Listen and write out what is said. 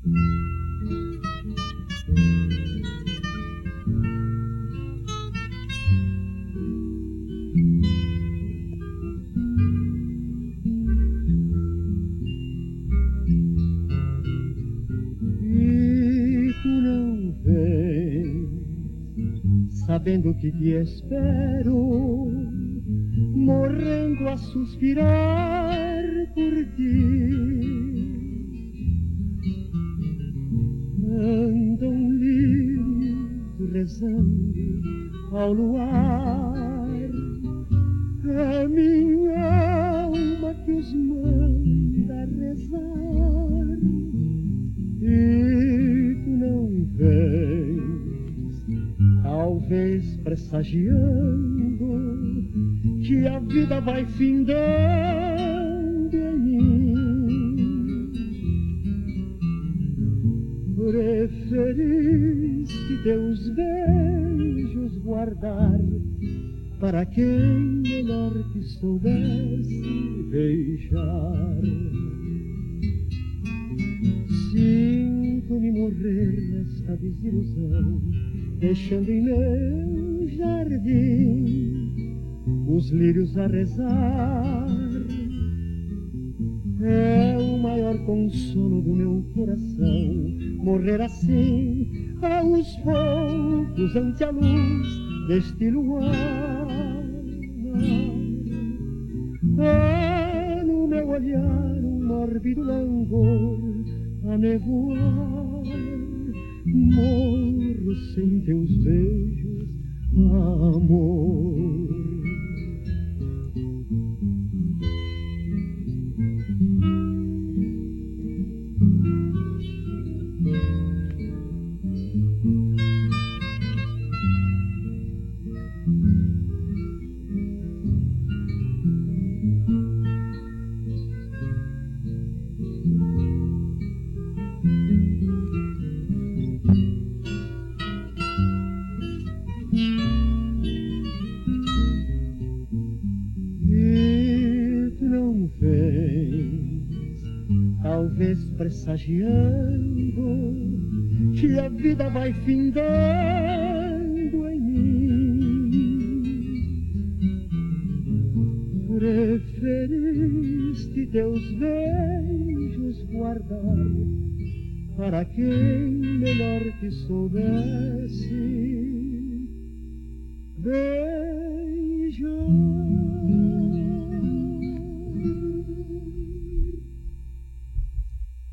Sabendo que te espero, morrendo a suspirar por ti. Anda um lírio rezando ao luar, é minha alma que os manda rezar. E tu não vens, talvez pressagiando que a vida vai findando em mim. Preferiste teus beijos guardar para quem melhor te soubesse beijar. Sinto-me morrer nesta desilusão, deixando em meu jardim os lírios a rezar. É o maior consolo do meu coração, morrer assim aos poucos ante a luz deste luar. Há no meu olhar um mórbido langor a nevoar. Morro sem teus beijos, amor. Talvez pressagiando que a vida vai findando em mim. Preferiste teus beijos guardar para quem melhor te soubesse beijar.